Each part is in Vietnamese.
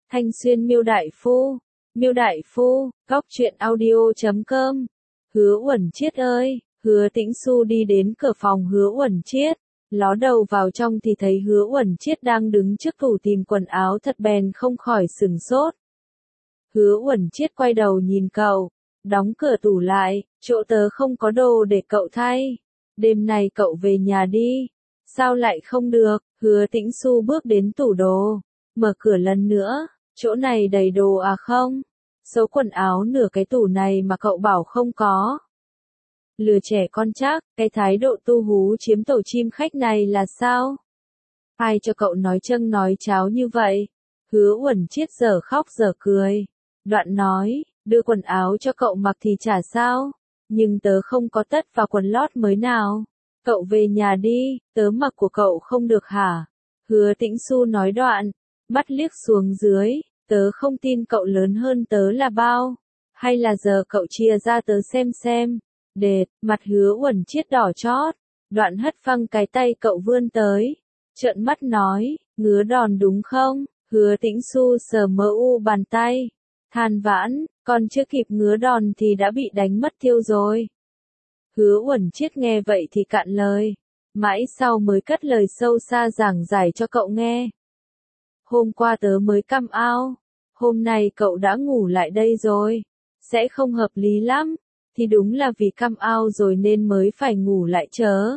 Thanh Xuyên Miêu Đại Phu, góc truyện audio.com. Hứa Uẩn Chiết ơi, Hứa Tĩnh Xu đi đến cửa phòng Hứa Uẩn Chiết, ló đầu vào trong thì thấy Hứa Uẩn Chiết đang đứng trước tủ tìm quần áo thật bèn không khỏi sửng sốt. Hứa Uẩn Chiết quay đầu nhìn cậu, đóng cửa tủ lại, chỗ tớ không có đồ để cậu thay. Đêm này cậu về nhà đi. Sao lại không được? Hứa Tĩnh Xu bước đến tủ đồ, mở cửa lần nữa, chỗ này đầy đồ à không? Số quần áo nửa cái tủ này mà cậu bảo không có. Lừa trẻ con chắc, cái thái độ tu hú chiếm tổ chim khách này là sao? Ai cho cậu nói châng nói cháo như vậy? Hứa Uẩn Chiết giờ khóc giờ cười. Đoạn nói, đưa quần áo cho cậu mặc thì chả sao, nhưng tớ không có tất và quần lót mới nào. Cậu về nhà đi, tớ mặc của cậu không được hả? Hứa Tĩnh Xu nói đoạn, mắt liếc xuống dưới, tớ không tin cậu lớn hơn tớ là bao. Hay là giờ cậu chia ra tớ xem. Đệt, mặt Hứa Uẩn Chiết đỏ chót, đoạn hất phăng cái tay cậu vươn tới. Trợn mắt nói, ngứa đòn đúng không? Hứa Tĩnh Xu sờ mờ u bàn tay, than vãn, còn chưa kịp ngứa đòn thì đã bị đánh mất tiêu rồi. Hứa Uẩn Chiết nghe vậy thì cạn lời, mãi sau mới cất lời sâu xa giảng giải cho cậu nghe. Hôm qua tớ mới căm ao, hôm nay cậu đã ngủ lại đây rồi, sẽ không hợp lý lắm, thì đúng là vì căm ao rồi nên mới phải ngủ lại chớ.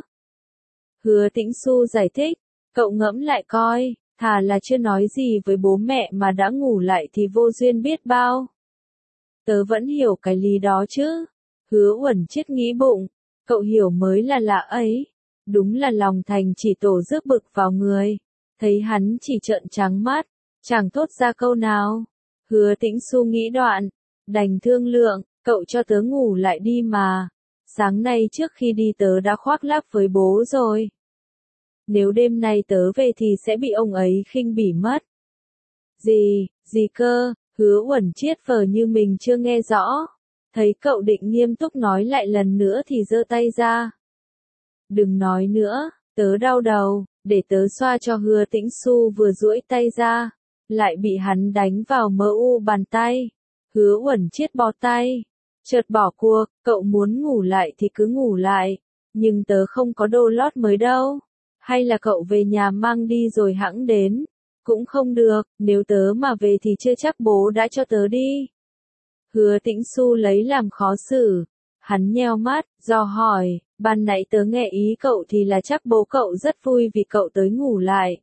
Hứa Tĩnh Xu giải thích, cậu ngẫm lại coi, thà là chưa nói gì với bố mẹ mà đã ngủ lại thì vô duyên biết bao. Tớ vẫn hiểu cái lý đó chứ. Hứa Uẩn Chiết nghĩ bụng, cậu hiểu mới là lạ ấy. Đúng là lòng thành chỉ tổ rước bực vào người. Thấy hắn chỉ trợn trắng mắt, chẳng thốt ra câu nào. Hứa Tĩnh Xu nghĩ đoạn, đành thương lượng, cậu cho tớ ngủ lại đi mà. Sáng nay trước khi đi tớ đã khoác lác với bố rồi. Nếu đêm nay tớ về thì sẽ bị ông ấy khinh bỉ mất. Gì cơ? Hứa Uẩn Chiết vờ như mình chưa nghe rõ. Thấy cậu định nghiêm túc nói lại lần nữa thì giơ tay ra. Đừng nói nữa, tớ đau đầu, để tớ xoa cho. Hứa Tĩnh Xu vừa duỗi tay ra, lại bị hắn đánh vào mờ u bàn tay. Hứa Uẩn Chiết bó tay, chợt bỏ cuộc, cậu muốn ngủ lại thì cứ ngủ lại, nhưng tớ không có đồ lót mới đâu. Hay là cậu về nhà mang đi rồi hẵng đến. Cũng không được, nếu tớ mà về thì chưa chắc bố đã cho tớ đi. Hứa Tĩnh Xu lấy làm khó xử. Hắn nheo mắt, dò hỏi, ban nãy tớ nghe ý cậu thì là chắc bố cậu rất vui vì cậu tới ngủ lại.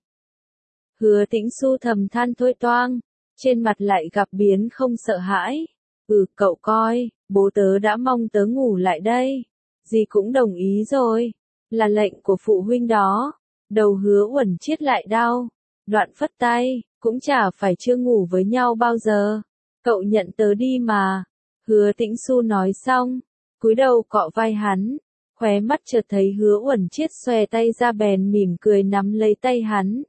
Hứa Tĩnh Xu thầm than thôi toang, trên mặt lại gặp biến không sợ hãi. Cậu coi, bố tớ đã mong tớ ngủ lại đây. Dì cũng đồng ý rồi. Là lệnh của phụ huynh đó. Đầu Hứa Uẩn Chiết lại đau. Đoạn phất tay, cũng chả phải chưa ngủ với nhau bao giờ. Cậu nhận tớ đi mà. Hứa Tĩnh Xu nói xong, cúi đầu cọ vai hắn, khóe mắt chợt thấy Hứa Uẩn Chiết xòe tay ra bèn mỉm cười nắm lấy tay hắn.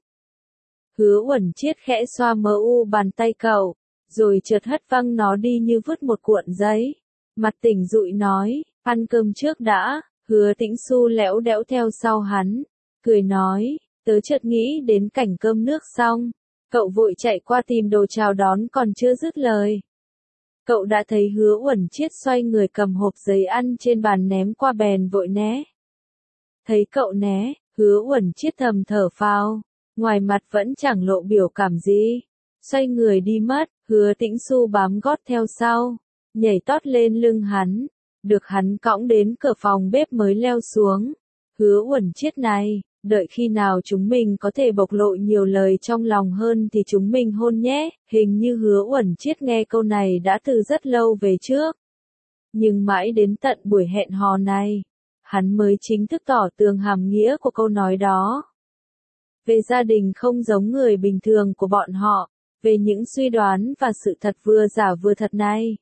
Hứa Uẩn Chiết khẽ xoa mờ u bàn tay cậu, rồi chợt hất văng nó đi như vứt một cuộn giấy. Mặt tỉnh dụi nói, ăn cơm trước đã. Hứa Tĩnh Xu lẽo đẽo theo sau hắn, cười nói, tớ chợt nghĩ đến cảnh cơm nước xong, cậu vội chạy qua tìm đồ chào đón còn chưa dứt lời. Cậu đã thấy Hứa Uẩn Chiết xoay người cầm hộp giấy ăn trên bàn ném qua bèn vội né. Thấy cậu né, Hứa Uẩn Chiết thầm thở phào, ngoài mặt vẫn chẳng lộ biểu cảm gì. Xoay người đi mất, Hứa Tĩnh Xu bám gót theo sau, nhảy tót lên lưng hắn, được hắn cõng đến cửa phòng bếp mới leo xuống. Hứa Uẩn Chiết này, đợi khi nào chúng mình có thể bộc lộ nhiều lời trong lòng hơn thì chúng mình hôn nhé. Hình như Hứa Uẩn Chiết nghe câu này đã từ rất lâu về trước. Nhưng mãi đến tận buổi hẹn hò này, hắn mới chính thức tỏ tường hàm nghĩa của câu nói đó. Về gia đình không giống người bình thường của bọn họ, về những suy đoán và sự thật vừa giả vừa thật này.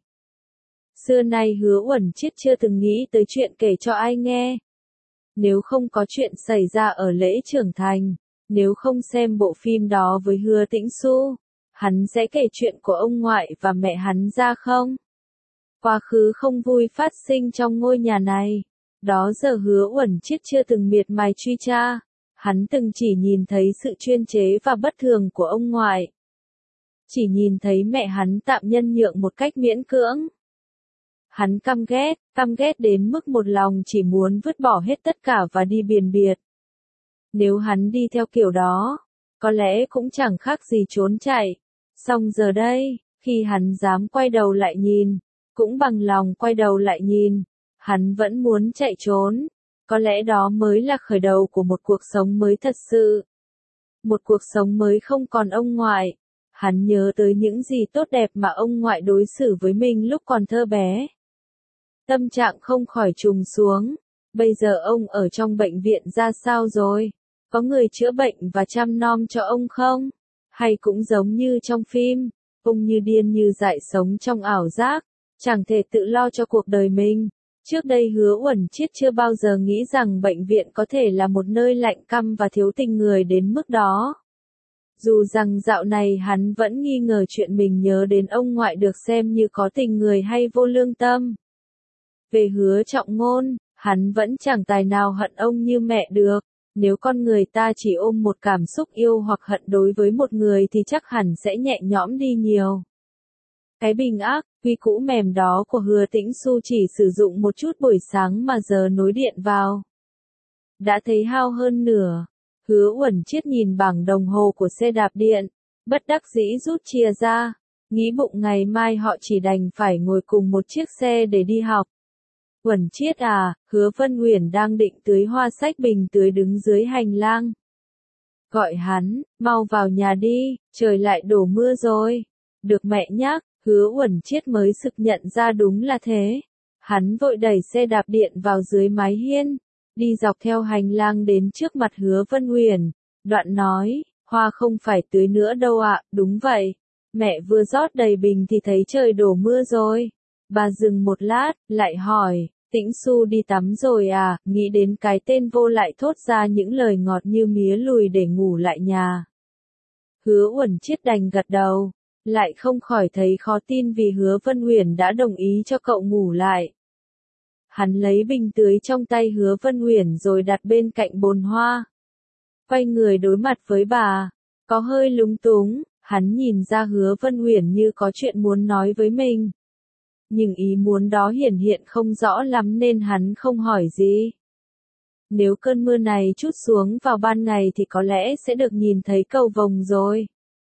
Xưa nay Hứa Uẩn Chiết chưa từng nghĩ tới chuyện kể cho ai nghe. Nếu không có chuyện xảy ra ở lễ trưởng thành, nếu không xem bộ phim đó với Hứa Tĩnh Xu, hắn sẽ kể chuyện của ông ngoại và mẹ hắn ra không? Quá khứ không vui phát sinh trong ngôi nhà này. Đó giờ Hứa Uẩn Chiết chưa từng miệt mài truy tra. Hắn từng chỉ nhìn thấy sự chuyên chế và bất thường của ông ngoại. chỉ nhìn thấy mẹ hắn tạm nhân nhượng một cách miễn cưỡng. Hắn căm ghét đến mức một lòng chỉ muốn vứt bỏ hết tất cả và đi biền biệt. Nếu hắn đi theo kiểu đó, có lẽ cũng chẳng khác gì trốn chạy. Song giờ đây, khi hắn dám quay đầu lại nhìn, cũng bằng lòng quay đầu lại nhìn, hắn vẫn muốn chạy trốn. Có lẽ đó mới là khởi đầu của một cuộc sống mới thật sự. Một cuộc sống mới không còn ông ngoại. Hắn nhớ tới những gì tốt đẹp mà ông ngoại đối xử với mình lúc còn thơ bé. Tâm trạng không khỏi trùng xuống. Bây giờ ông ở trong bệnh viện ra sao rồi? Có người chữa bệnh và chăm nom cho ông không? Hay cũng giống như trong phim, ông như điên như dại sống trong ảo giác, chẳng thể tự lo cho cuộc đời mình. Trước đây Hứa Uẩn Chiết chưa bao giờ nghĩ rằng bệnh viện có thể là một nơi lạnh căm và thiếu tình người đến mức đó. Dù rằng dạo này hắn vẫn nghi ngờ chuyện mình nhớ đến ông ngoại được xem như có tình người hay vô lương tâm. Về Hứa Trọng Ngôn, hắn vẫn chẳng tài nào hận ông như mẹ được. Nếu con người ta chỉ ôm một cảm xúc yêu hoặc hận đối với một người thì chắc hẳn sẽ nhẹ nhõm đi nhiều. Cái bình ác, quy cũ mềm đó của Hứa Tĩnh Xu chỉ sử dụng một chút buổi sáng mà giờ nối điện vào. Đã thấy hao hơn nửa. Hứa Uẩn Chiết nhìn bảng đồng hồ của xe đạp điện, bất đắc dĩ rút chìa ra, nghĩ bụng ngày mai họ chỉ đành phải ngồi cùng một chiếc xe để đi học. Uẩn Chiết à, Hứa Vân Uyển đang định tưới hoa sách bình tưới đứng dưới hành lang. Gọi hắn, mau vào nhà đi, trời lại đổ mưa rồi. Được mẹ nhắc, Hứa Uẩn Chiết mới sực nhận ra đúng là thế. Hắn vội đẩy xe đạp điện vào dưới mái hiên, đi dọc theo hành lang đến trước mặt Hứa Vân Uyển, đoạn nói, hoa không phải tưới nữa đâu ạ, đúng vậy. Mẹ vừa rót đầy bình thì thấy trời đổ mưa rồi. Bà dừng một lát, lại hỏi, Tĩnh Xu đi tắm rồi à, nghĩ đến cái tên vô lại thốt ra những lời ngọt như mía lùi để ngủ lại nhà. Hứa Uẩn Chiết đành gật đầu, lại không khỏi thấy khó tin vì Hứa Vân Uyển đã đồng ý cho cậu ngủ lại. Hắn lấy bình tưới trong tay Hứa Vân Uyển rồi đặt bên cạnh bồn hoa. Quay người đối mặt với bà, có hơi lúng túng, hắn nhìn ra Hứa Vân Uyển như có chuyện muốn nói với mình. Nhưng ý muốn đó hiển hiện không rõ lắm nên hắn không hỏi gì. Nếu cơn mưa này trút xuống vào ban ngày thì có lẽ sẽ được nhìn thấy cầu vồng rồi.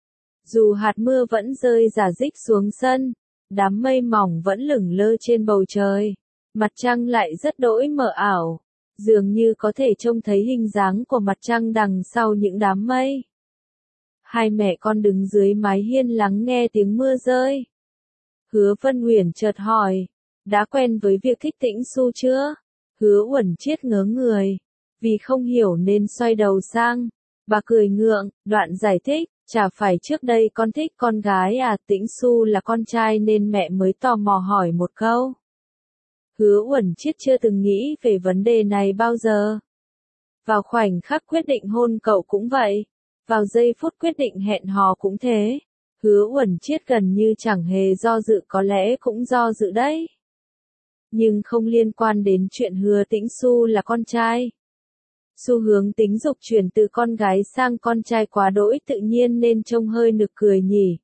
Dù hạt mưa vẫn rơi rả rích xuống sân, đám mây mỏng vẫn lửng lơ trên bầu trời, mặt trăng lại rất đỗi mờ ảo, dường như có thể trông thấy hình dáng của mặt trăng đằng sau những đám mây. Hai mẹ con đứng dưới mái hiên lắng nghe tiếng mưa rơi. Hứa Vân Uyển chợt hỏi, đã quen với việc thích Tĩnh Xu chưa? Hứa Uẩn Chiết ngớ người, vì không hiểu nên xoay đầu sang. Bà cười ngượng, đoạn giải thích, chả phải trước đây con thích con gái à, Tĩnh Xu là con trai nên mẹ mới tò mò hỏi một câu. Hứa Uẩn Chiết chưa từng nghĩ về vấn đề này bao giờ. Vào khoảnh khắc quyết định hôn cậu cũng vậy, vào giây phút quyết định hẹn hò cũng thế. Hứa Uẩn Chiết gần như chẳng hề do dự, có lẽ cũng do dự đấy. Nhưng không liên quan đến chuyện Hứa Tĩnh Xu là con trai. Xu hướng tính dục chuyển từ con gái sang con trai quá đỗi tự nhiên nên trông hơi nực cười nhỉ.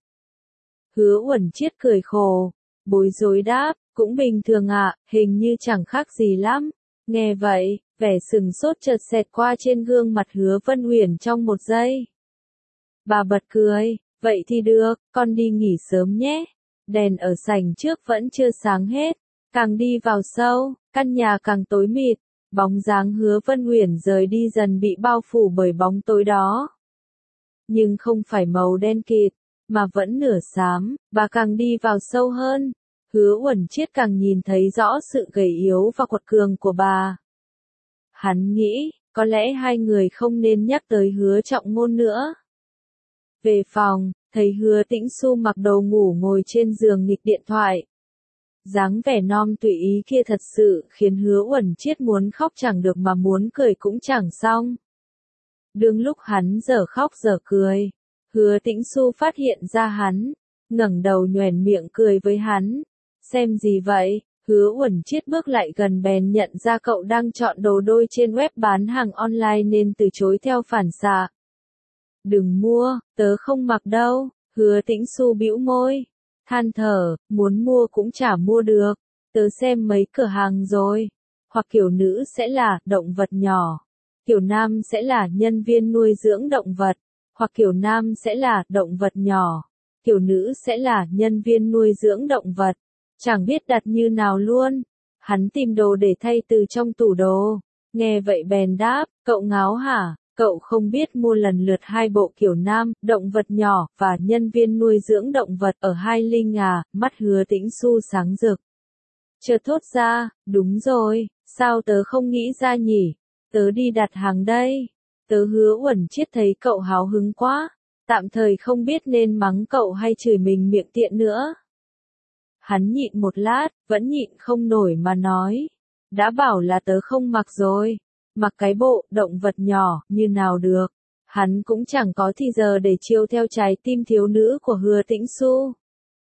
Hứa Uẩn Chiết cười khổ, bối rối đáp, cũng bình thường ạ, hình như chẳng khác gì lắm. Nghe vậy, vẻ sừng sốt chợt xẹt qua trên gương mặt Hứa Vân Uyển trong một giây. Bà bật cười, vậy thì được, con đi nghỉ sớm nhé. Đèn ở sảnh trước vẫn chưa sáng hết, càng đi vào sâu, căn nhà càng tối mịt, bóng dáng Hứa Vân Uyển rời đi dần bị bao phủ bởi bóng tối đó. Nhưng không phải màu đen kịt, mà vẫn nửa xám, bà càng đi vào sâu hơn. Hứa Uẩn Chiết càng nhìn thấy rõ sự gầy yếu và quật cường của bà. Hắn nghĩ, có lẽ hai người không nên nhắc tới Hứa Trọng Ngôn nữa. Về phòng, thấy Hứa Tĩnh Xu mặc đồ ngủ ngồi trên giường nghịch điện thoại. Dáng vẻ non tùy ý kia thật sự khiến Hứa Uẩn Chiết muốn khóc chẳng được mà muốn cười cũng chẳng xong. Đương lúc hắn dở khóc dở cười, Hứa Tĩnh Xu phát hiện ra hắn, ngẩng đầu nhoẻn miệng cười với hắn. Xem gì vậy? Hứa Uẩn Chiết bước lại gần bèn nhận ra cậu đang chọn đồ đôi trên web bán hàng online nên từ chối theo phản xạ. Đừng mua, tớ không mặc đâu. Hứa Tĩnh Xu bĩu môi, than thở, muốn mua cũng chả mua được. Tớ xem mấy cửa hàng rồi. Hoặc kiểu nữ sẽ là động vật nhỏ. Kiểu nam sẽ là nhân viên nuôi dưỡng động vật. Hoặc kiểu nam sẽ là động vật nhỏ. Kiểu nữ sẽ là nhân viên nuôi dưỡng động vật. Chẳng biết đặt như nào luôn. Hắn tìm đồ để thay từ trong tủ đồ. Nghe vậy bèn đáp, cậu ngáo hả? Cậu không biết mua lần lượt hai bộ kiểu nam, động vật nhỏ, và nhân viên nuôi dưỡng động vật ở Hai Linh à? Mắt Hứa Tĩnh Xu sáng rực. Chợt thốt ra, đúng rồi, sao tớ không nghĩ ra nhỉ? Tớ đi đặt hàng đây. Tớ Hứa Uẩn Chiết thấy cậu háo hứng quá, tạm thời không biết nên mắng cậu hay chửi mình miệng tiện nữa. Hắn nhịn một lát, vẫn nhịn không nổi mà nói. Đã bảo là tớ không mặc rồi. Mặc cái bộ, động vật nhỏ, như nào được. Hắn cũng chẳng có thì giờ để chiêu theo trái tim thiếu nữ của Hứa Tĩnh Xu.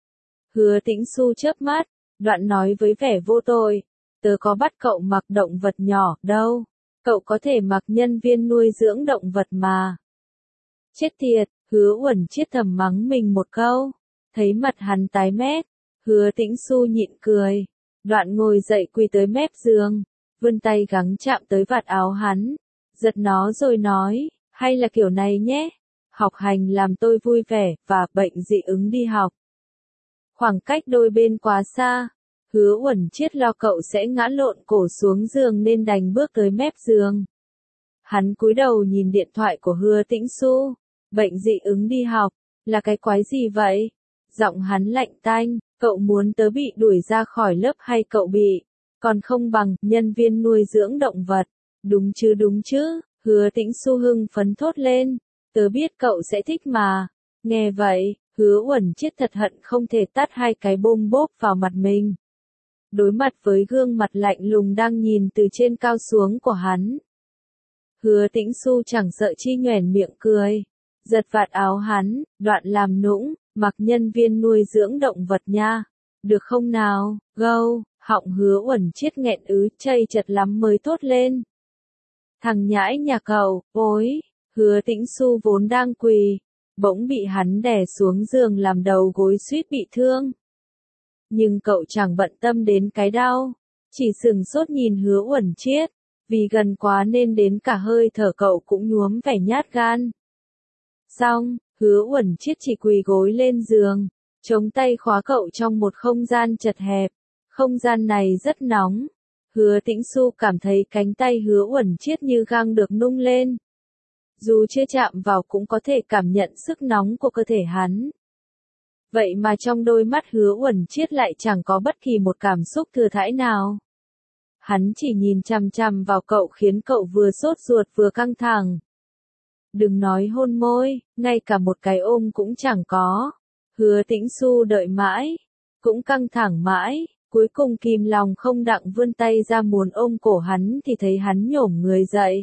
Hứa Tĩnh Xu chớp mắt, đoạn nói với vẻ vô tội. Tớ có bắt cậu mặc động vật nhỏ, đâu. Cậu có thể mặc nhân viên nuôi dưỡng động vật mà. Chết tiệt, Hứa Uẩn Chiết thầm mắng mình một câu. Thấy mặt hắn tái mét, Hứa Tĩnh Xu nhịn cười. Đoạn ngồi dậy quỳ tới mép giường, vươn tay gắng chạm tới vạt áo hắn, giật nó rồi nói, hay là kiểu này nhé, học hành làm tôi vui vẻ, và bệnh dị ứng đi học. Khoảng cách đôi bên quá xa, Hứa Uẩn Chiết lo cậu sẽ ngã lộn cổ xuống giường nên đành bước tới mép giường. Hắn cúi đầu nhìn điện thoại của Hứa Tĩnh Xu, bệnh dị ứng đi học, là cái quái gì vậy? Giọng hắn lạnh tanh, cậu muốn tớ bị đuổi ra khỏi lớp hay cậu bị? Còn không bằng, nhân viên nuôi dưỡng động vật. Đúng chứ, Hứa Tĩnh Xu hưng phấn thốt lên. Tớ biết cậu sẽ thích mà. Nghe vậy, Hứa Uẩn Chiết thật hận không thể tát hai cái bôm bốp vào mặt mình. Đối mặt với gương mặt lạnh lùng đang nhìn từ trên cao xuống của hắn. Hứa Tĩnh Xu chẳng sợ chi nhoẻn miệng cười. Giật vạt áo hắn, đoạn làm nũng, mặc nhân viên nuôi dưỡng động vật nha. Được không nào, gâu, họng Hứa Uẩn Chiết nghẹn chây chật lắm mới thốt lên. Thằng nhãi nhà cậu, ôi, Hứa Tĩnh Xu vốn đang quỳ, bỗng bị hắn đè xuống giường làm đầu gối suýt bị thương. Nhưng cậu chẳng bận tâm đến cái đau, chỉ sừng sốt nhìn Hứa Uẩn Chiết, vì gần quá nên đến cả hơi thở cậu cũng nhuốm vẻ nhát gan. Xong, Hứa Uẩn Chiết chỉ quỳ gối lên giường, chống tay khóa cậu trong một không gian chật hẹp. Không gian này rất nóng. Hứa Tĩnh Xu cảm thấy cánh tay Hứa Uẩn Chiết như gang được nung lên. Dù chưa chạm vào cũng có thể cảm nhận sức nóng của cơ thể hắn. Vậy mà trong đôi mắt Hứa Uẩn Chiết lại chẳng có bất kỳ một cảm xúc thừa thãi nào. Hắn chỉ nhìn chằm chằm vào cậu khiến cậu vừa sốt ruột vừa căng thẳng. Đừng nói hôn môi, ngay cả một cái ôm cũng chẳng có. Hứa Tĩnh Xu đợi mãi, cũng căng thẳng mãi, cuối cùng kìm lòng không đặng vươn tay ra muốn ôm cổ hắn thì thấy hắn nhổm người dậy.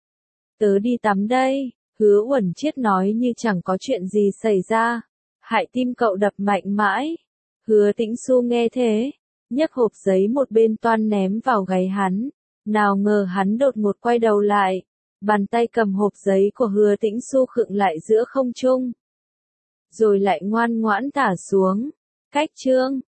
Tớ đi tắm đây, Hứa Uẩn Chiết nói như chẳng có chuyện gì xảy ra. Hại tim cậu đập mạnh mãi. Hứa Tĩnh Xu nghe thế, nhấc hộp giấy một bên toan ném vào gáy hắn. Nào ngờ hắn đột ngột quay đầu lại. Bàn tay cầm hộp giấy của Hứa Tĩnh Xu khựng lại giữa không trung. Rồi lại ngoan ngoãn thả xuống. Cách chương